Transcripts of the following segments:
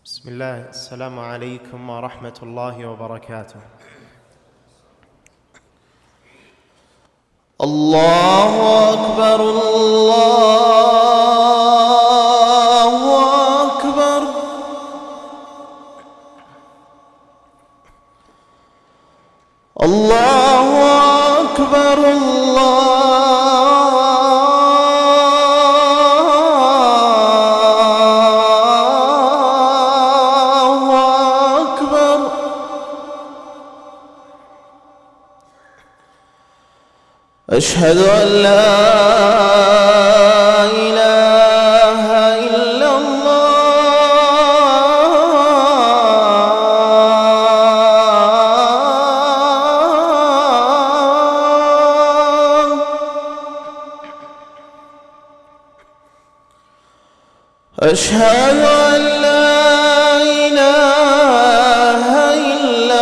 بسم الله. السلام عليكم ورحمة الله وبركاته. الله أكبر الله أكبر. الله أكبر الله أكبر. أشهد أن لا إله إلا الله. أشهد أن لا إله إلا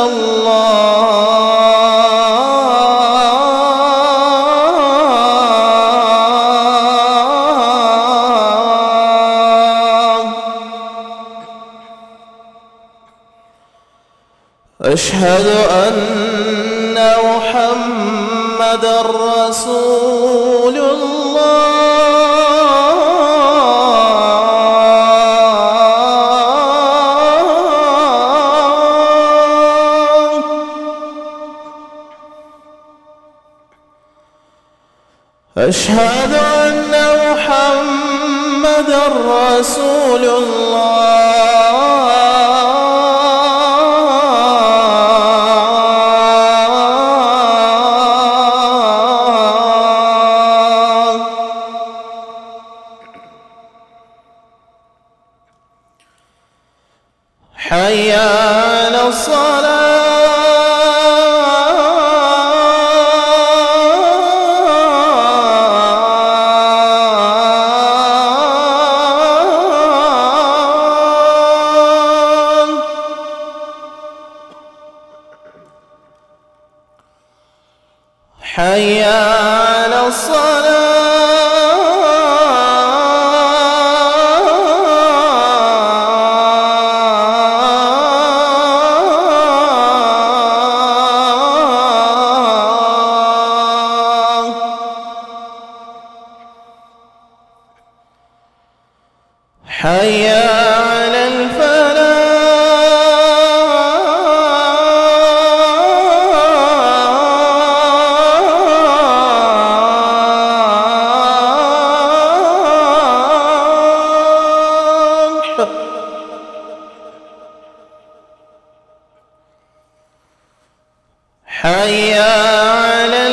الله. أشهد أن محمدًا رسول الله. أشهد أن محمدًا رسول الله. حي على الصلاة. حي على الصلاة. حي على الفلاح. حي على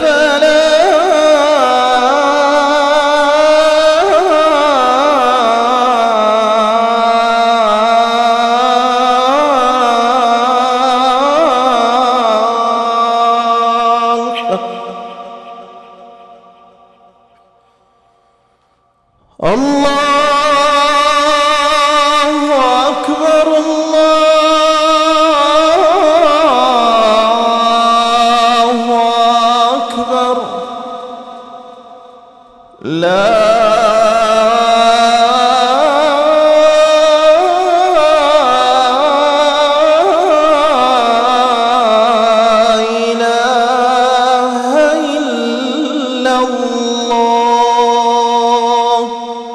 الفلاح. الله أكبر الله أكبر. لا إله إلا الله.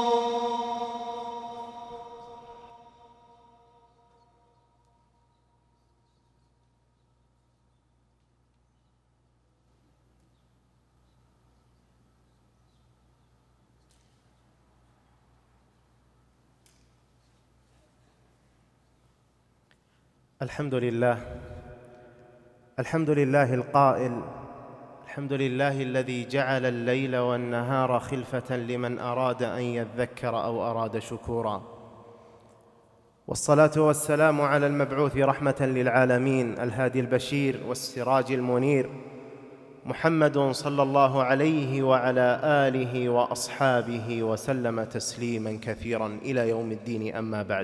الحمد لله. الحمد لله القائل: الحمد لله الذي جعل الليل والنهار خلفة لمن أراد أن يذكر أو أراد شكورا. والصلاة والسلام على المبعوث رحمة للعالمين، الهادي البشير والسراج المنير، محمد صلى الله عليه وعلى آله وأصحابه وسلم تسليما كثيرا إلى يوم الدين. أما بعد،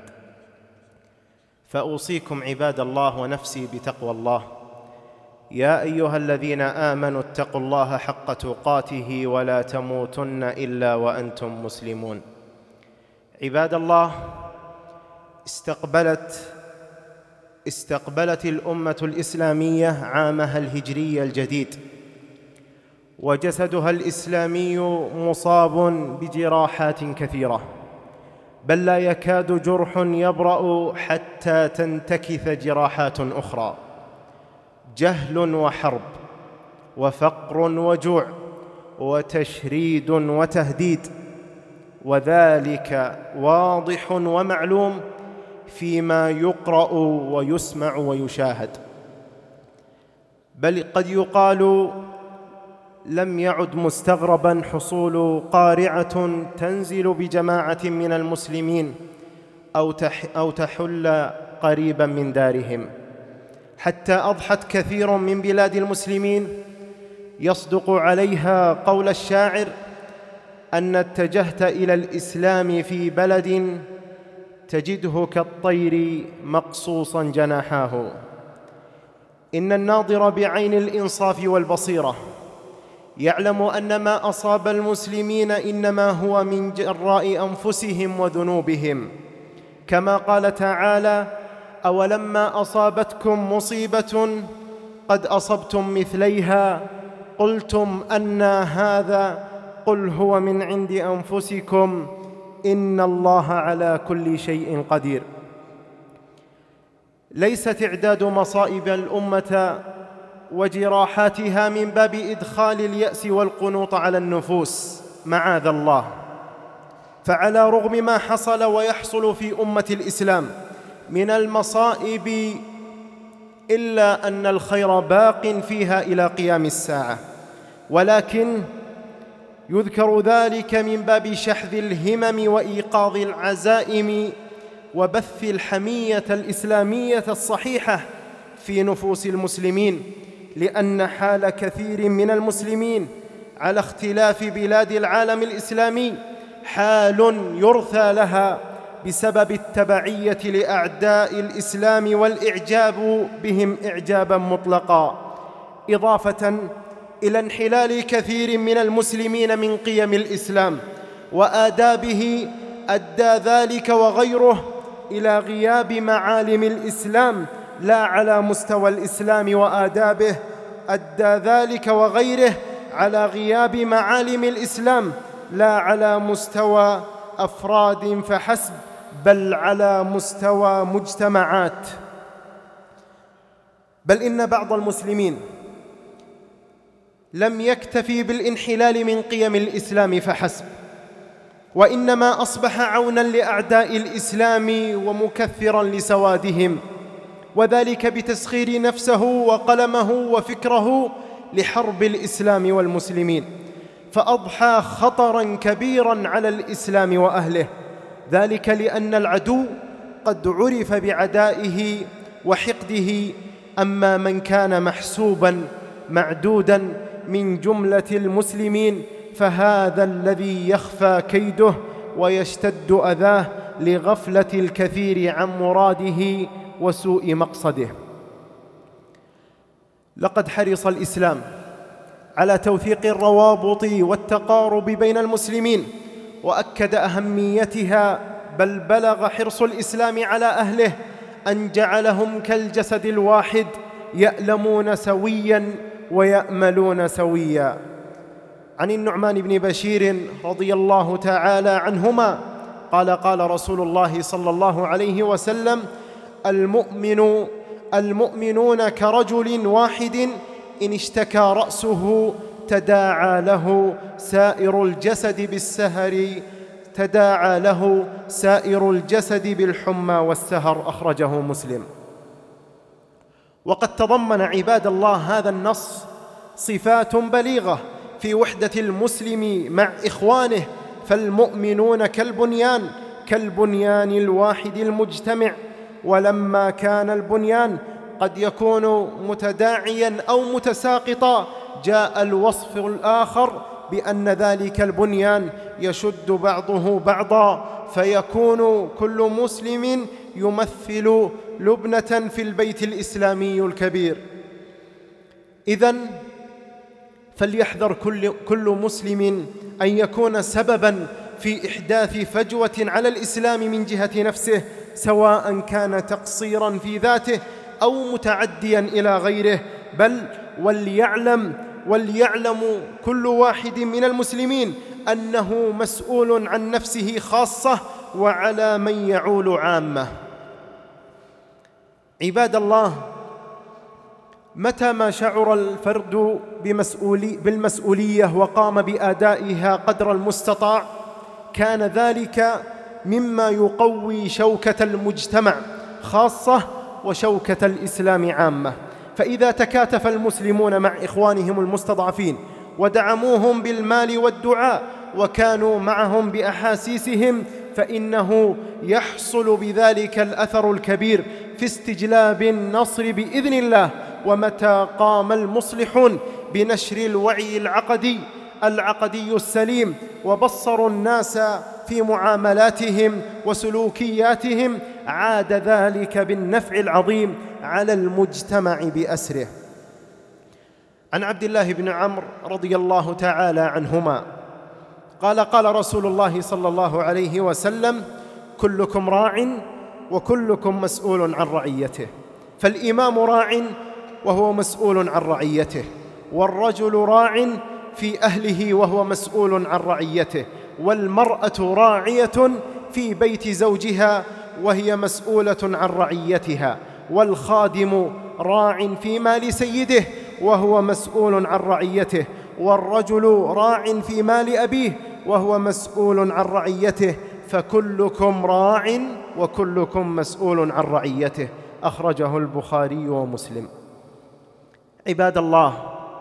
فأوصيكم عباد الله ونفسي بتقوى الله. يا أيها الذين آمنوا اتقوا الله حق تقاته ولا تموتن إلا وأنتم مسلمون. عباد الله، استقبلت الأمة الإسلامية عامها الهجري الجديد، وجسدها الإسلامي مصاب بجراحات كثيرة، بل لا يكاد جرح يبرأ حتى تنتكث جراحات أخرى. جهل وحرب وفقر وجوع وتشريد وتهديد، وذلك واضح ومعلوم فيما يقرأ ويسمع ويشاهد. بل قد يقال لم يعد مستغرباً حصول قارعة تنزل بجماعة من المسلمين أو تحل قريباً من دارهم، حتى أضحت كثير من بلاد المسلمين يصدق عليها قول الشاعر: أن اتجهت إلى الإسلام في بلد تجده كالطير مقصوصاً جناحاه. إن الناظر بعين الإنصاف والبصيرة يعلم أن ما أصاب المسلمين إنما هو من جراء أنفسهم وذنوبهم، كما قال تعالى: أولما أصابتكم مصيبة قد أصبتم مثليها قلتم أنى هذا قل هو من عند أنفسكم إن الله على كل شيء قدير. ليست إعداد مصائب الأمة وجراحاتها من باب إدخال اليأس والقنوط على النفوس، معاذ الله، فعلى رغم ما حصل ويحصل في أمة الإسلام من المصائب إلا أن الخير باق فيها إلى قيام الساعة، ولكن يذكر ذلك من باب شحذ الهمم وإيقاظ العزائم وبث الحمية الإسلامية الصحيحة في نفوس المسلمين، لأن حال كثير من المسلمين على اختلاف بلاد العالم الإسلامي حال يرثى لها بسبب التبعية لأعداء الإسلام والإعجاب بهم إعجاباً مطلقاً، إضافة إلى انحلال كثير من المسلمين من قيم الإسلام وآدابه. أدى ذلك وغيره إلى غياب معالم الإسلام لا على مستوى الإسلام وآدابه، أدى ذلك وغيره على غياب معالم الإسلام لا على مستوى أفراد فحسب، بل على مستوى مجتمعات. بل إن بعض المسلمين لم يكتفي بالانحلال من قيم الإسلام فحسب، وإنما أصبح عوناً لأعداء الإسلام ومكثراً لسوادهم، وذلك بتسخير نفسه وقلمه وفكره لحرب الإسلام والمسلمين، فأضحى خطراً كبيراً على الإسلام وأهله، ذلك لأن العدو قد عرف بعدائه وحقده. أما من كان محسوباً معدوداً من جملة المسلمين فهذا الذي يخفى كيده ويشتد أذاه لغفلة الكثير عن مراده وسوء مقصده. لقد حرص الإسلام على توثيق الروابط والتقارب بين المسلمين وأكد أهميتها، بل بلغ حرص الإسلام على أهله أن جعلهم كالجسد الواحد يألمون سوياً ويأملون سوياً. عن النعمان بن بشير رضي الله تعالى عنهما قال: قال رسول الله صلى الله عليه وسلم: المؤمنون كرجل واحد إن اشتكى رأسه تداعى له سائر الجسد بالسهر، تداعى له سائر الجسد بالحمى والسهر، أخرجه مسلم. وقد تضمن عباد الله هذا النص صفات بليغة في وحدة المسلم مع إخوانه، فالمؤمنون كالبنيان الواحد المجتمع، ولما كان البنيان قد يكون متداعياً أو متساقطاً جاء الوصف الآخر بأن ذلك البنيان يشد بعضه بعضاً، فيكون كل مسلم يمثل لبنة في البيت الإسلامي الكبير. إذن فليحذر كل مسلم أن يكون سبباً في إحداث فجوة على الإسلام من جهة نفسه، سواء كان تقصيراً في ذاته أو متعدياً إلى غيره. بل وليعلم كل واحد من المسلمين أنه مسؤول عن نفسه خاصة وعلى من يعول عامة. عباد الله، متى ما شعر الفرد بالمسؤولية وقام بأدائها قدر المستطاع، كان ذلك مما يقوي شوكة المجتمع خاصة وشوكة الإسلام عامة. فإذا تكاتف المسلمون مع إخوانهم المستضعفين ودعموهم بالمال والدعاء وكانوا معهم بأحاسيسهم، فإنه يحصل بذلك الأثر الكبير في استجلاب النصر بإذن الله. ومتى قام المصلحون بنشر الوعي العقدي السليم وبصروا الناس في معاملاتهم وسلوكياتهم، عاد ذلك بالنفع العظيم على المجتمع بأسره. عن عبد الله بن عمرو رضي الله تعالى عنهما قال رسول الله صلى الله عليه وسلم: كلكم راع وكلكم مسؤول عن رعيته. فالإمام راع وهو مسؤول عن رعيته، والرجل راع في أهله وهو مسؤول عن رعيته، والمرأة راعية في بيت زوجها وهي مسؤولة عن رعيتها، والخادم راع في مال سيده وهو مسؤول عن رعيته، والرجل راع في مال أبيه وهو مسؤول عن رعيته، فكلكم راع وكلكم مسؤول عن رعيته. أخرجه البخاري ومسلم. عباد الله،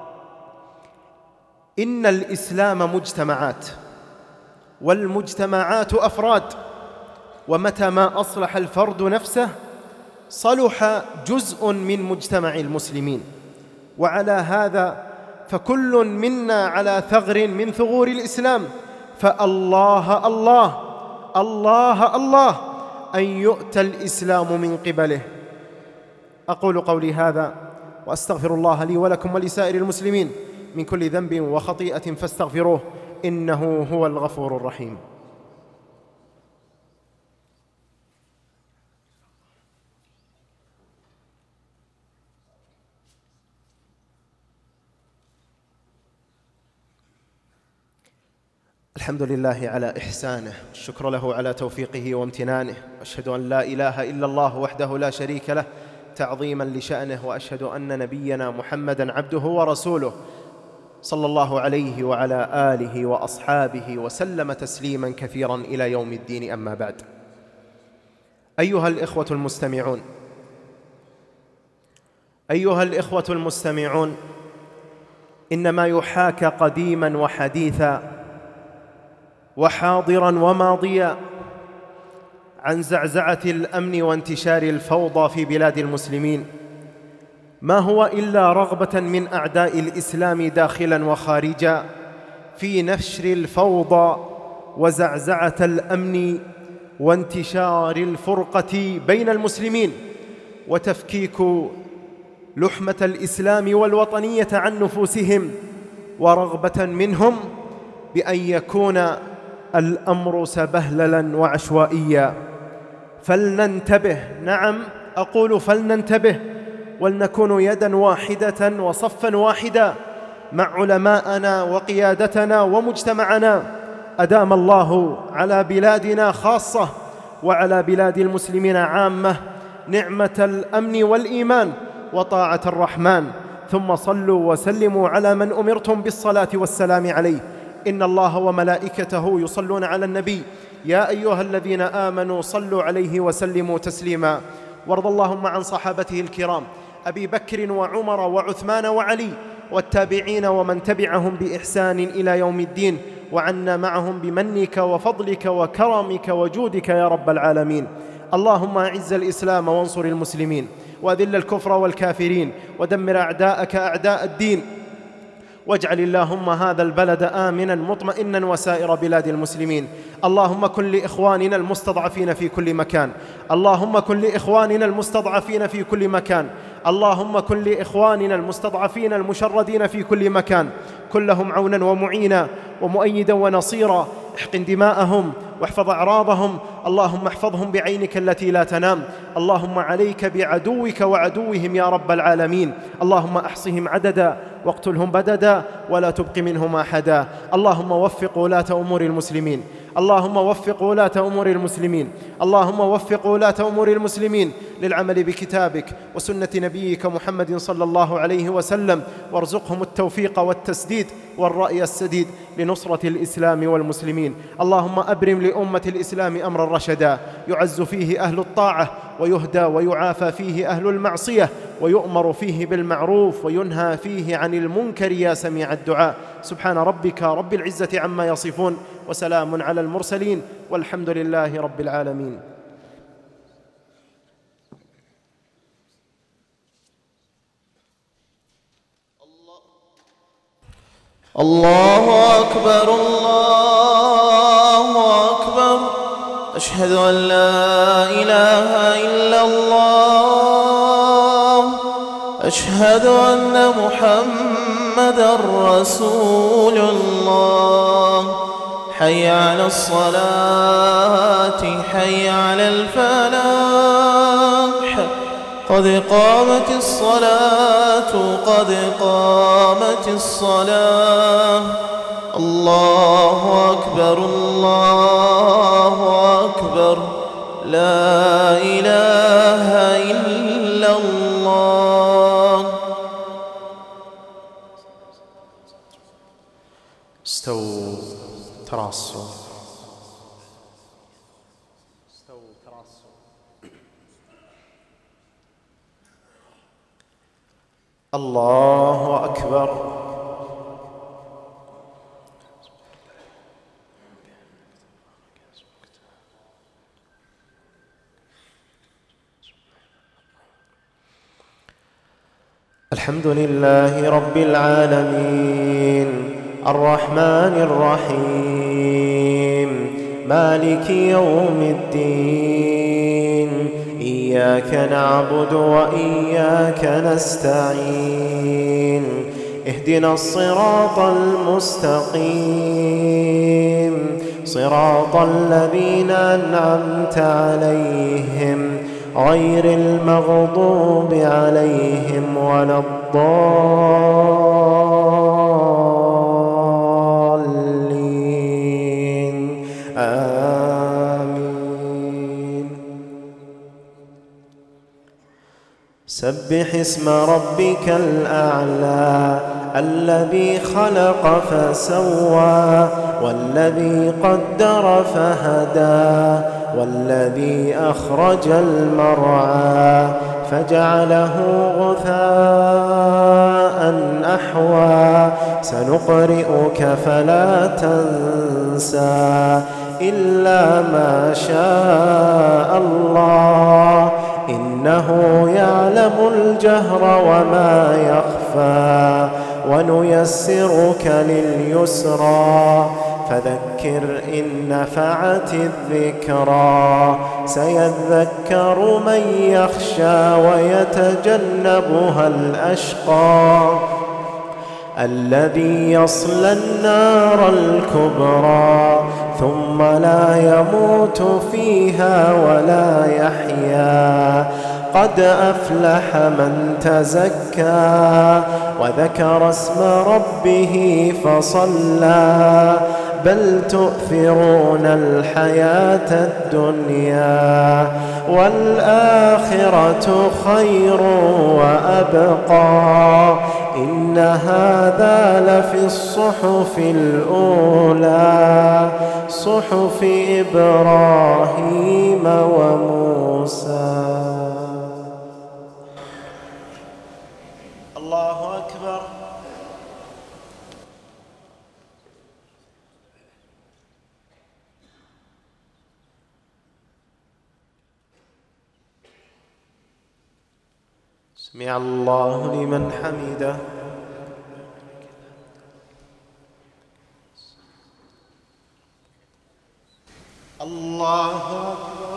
إن الإسلام مجتمعات، والمجتمعات أفراد، ومتى ما أصلح الفرد نفسه صلح جزء من مجتمع المسلمين. وعلى هذا فكل منا على ثغر من ثغور الإسلام، فالله الله الله الله أن يؤتى الإسلام من قبله. أقول قولي هذا وأستغفر الله لي ولكم ولسائر المسلمين من كل ذنب وخطيئة فاستغفروه، إنه هو الغفور الرحيم. الحمد لله على إحسانه، الشكر له على توفيقه وامتنانه، وأشهد أن لا إله إلا الله وحده لا شريك له تعظيما لشأنه، وأشهد أن نبينا محمدًا عبده ورسوله صلى الله عليه وعلى آله وأصحابه وسلم تسليماً كثيراً إلى يوم الدين. أما بعد، أيها الإخوة المستمعون، إنما يحاكى قديماً وحديثاً وحاضراً وماضياً عن زعزعة الأمن وانتشار الفوضى في بلاد المسلمين، ما هو إلا رغبة من أعداء الإسلام داخلاً وخارجاً في نشر الفوضى وزعزعة الأمن وانتشار الفرقة بين المسلمين، وتفكيك لحمة الإسلام والوطنية عن نفوسهم، ورغبة منهم بأن يكون الأمر سبهللاً وعشوائياً. فلننتبه، نعم أقول فلننتبه، ولنكون يداً واحدة وصفاً واحداً مع علماءنا وقيادتنا ومجتمعنا. أدام الله على بلادنا خاصة وعلى بلاد المسلمين عامة نعمة الأمن والإيمان وطاعة الرحمن. ثم صلوا وسلموا على من أمرتم بالصلاة والسلام عليه. إن الله وملائكته يصلون على النبي، يا أيها الذين آمنوا صلوا عليه وسلموا تسليما. وارض اللهم عن صحابته الكرام أبي بكر وعمر وعثمان وعلي والتابعين ومن تبعهم بإحسان إلى يوم الدين، وعنا معهم بمنك وفضلك وكرمك وجودك يا رب العالمين. اللهم أعز الإسلام وانصر المسلمين، وأذل الكفر والكافرين، ودمر أعداءك أعداء الدين، واجعل اللهم هذا البلد آمناً مطمئناً وسائر بلاد المسلمين. اللهم كن لإخواننا المستضعفين في كل مكان، اللهم كن لإخواننا المستضعفين في كل مكان، اللهم كن لإخواننا المستضعفين المشردين في كل مكان، كن لهم عوناً ومعينا ومؤيداً ونصيراً احقن دماءهم واحفظ أعراضهم. اللهم احفظهم بعينك التي لا تنام. اللهم عليك بعدوك وعدوهم يا رب العالمين. اللهم أحصهم عددا واقتلهم بددا ولا تبق منهم أحدا. اللهم وفق ولاة أمور المسلمين. اللهم وفق ولاة أمور المسلمين. اللهم وفق ولاة أمور المسلمين للعمل بكتابك وسنة نبيك محمد صلى الله عليه وسلم، وارزقهم التوفيق والتسديد والرأي السديد لنصرة الإسلام والمسلمين. اللهم أبرم لأمة الإسلام أمرا رشدا يعز فيه أهل الطاعة ويهدى ويعافى فيه أهل المعصية، ويؤمر فيه بالمعروف وينهى فيه عن المنكر يا سميع الدعاء. سبحان ربك رب العزة عما يصفون، وسلام على المرسلين، والحمد لله رب العالمين. الله أكبر الله أكبر. أشهد أن لا إله إلا الله. أشهد أن محمدًا رسول الله. حي على الصلاة حي على الفلاح. قد قامت الصلاة قد قامت الصلاة. الله أكبر الله أكبر. لا إله إلا الله. استووا تراصوا. الله أكبر. الحمد لله رب العالمين الرحمن الرحيم مالك يوم الدين. إياك نعبد وإياك نستعين. اهدنا الصراط المستقيم صراط الذين أنعمت عليهم غير المغضوب عليهم ولا الضالين. آمين. سبح اسم ربك الأعلى الذي خلق فسوى والذي قدر فهدى والذي أخرج المرعى فجعله غثاء أحوى. سنقرئك فلا تنسى إلا ما شاء الله إنه يعلم الجهر وما يخفى. ونيسرك لليسرى فذكر إن نفعت الذكرى. سيذكر من يخشى ويتجنبها الأشقى الذي يصلى النار الكبرى ثم لا يموت فيها ولا يحيا. قد أفلح من تزكى وذكر اسم ربه فصلى. بل تؤثرون الحياة الدنيا والآخرة خير وأبقى. إن هذا لفي الصحف الأولى صحف إبراهيم وموسى. الله أكبر. سمع الله لمن حمده. الله أكبر.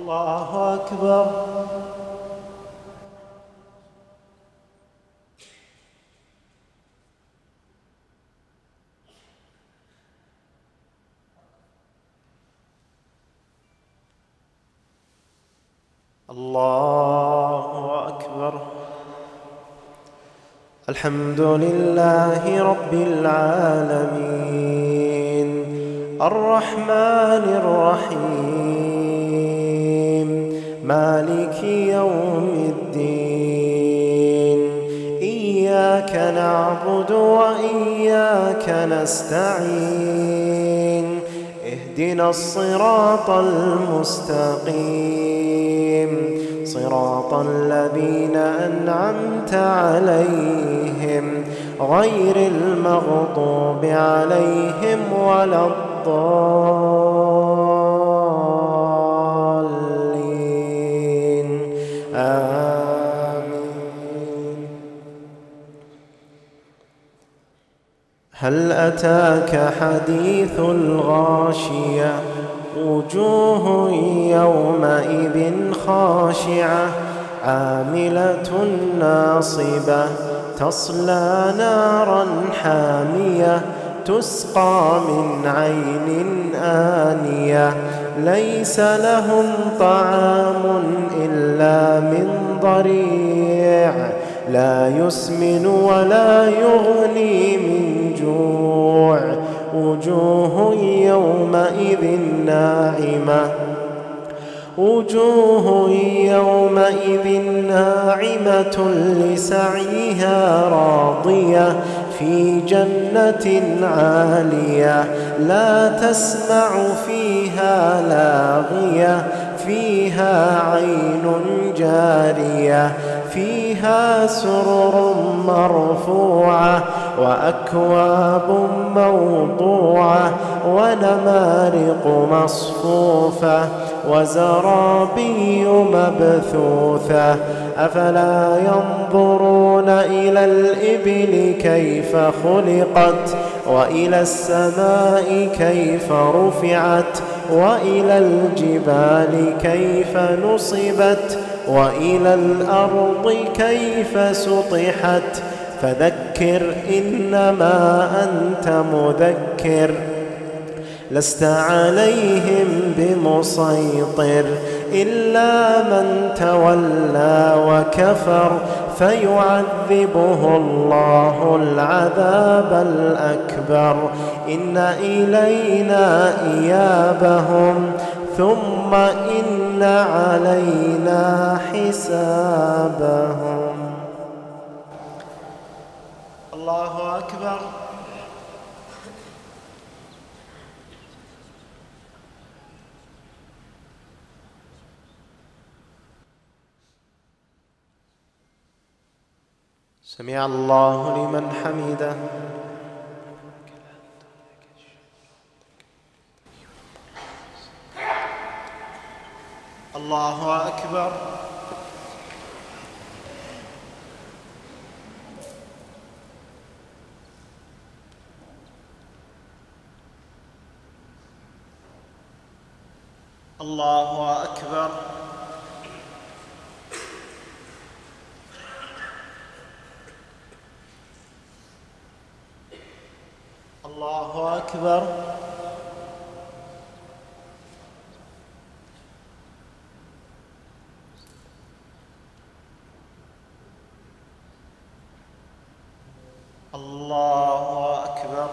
الله أكبر. الله أكبر. الحمد لله رب العالمين الرحمن الرحيم مالك يوم الدين إياك نعبد وإياك نستعين اهدنا الصراط المستقيم صراط الذين أنعمت عليهم غير المغضوب عليهم ولا الضالين آمين. هل أتاك حديث الغاشية وجوه يومئذ خاشعة عاملة ناصبة تصلى نارا حامية تسقى من عين آنية ليس لهم طعام إلا من ضريع لا يسمن ولا يغني من جوع وجوه يومئذ ناعمة وجوه يومئذ ناعمة لسعيها راضية في جنة عالية لا تسمع فيها لاغية فيها عين جارية فيها سرر مرفوعة وأكواب موضوعة ونمارق مصفوفة وزرابي مبثوثة أفلا ينظرون إلى الإبل كيف خلقت وإلى السماء كيف رفعت وإلى الجبال كيف نصبت وإلى الأرض كيف سطحت فذكر إنما أنت مذكر لست عليهم بمسيطر إلا من تولى وكفر فيعذبه الله العذاب الأكبر إن إلينا إيابهم ثم إن علينا حسابهم. الله أكبر. سمع الله لمن حمده. الله أكبر. الله أكبر. الله أكبر. الله أكبر.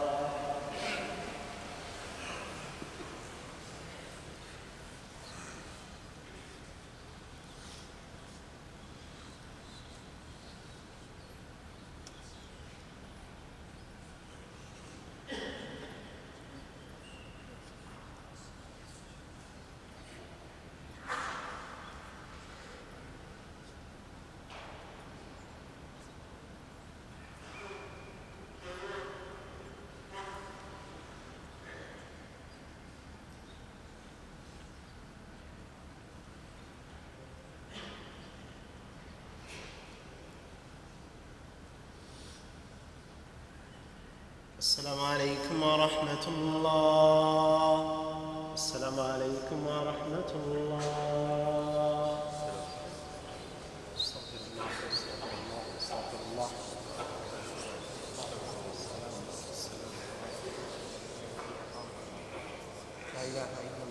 السلام عليكم ورحمة الله. السلام عليكم ورحمة الله. إله إلا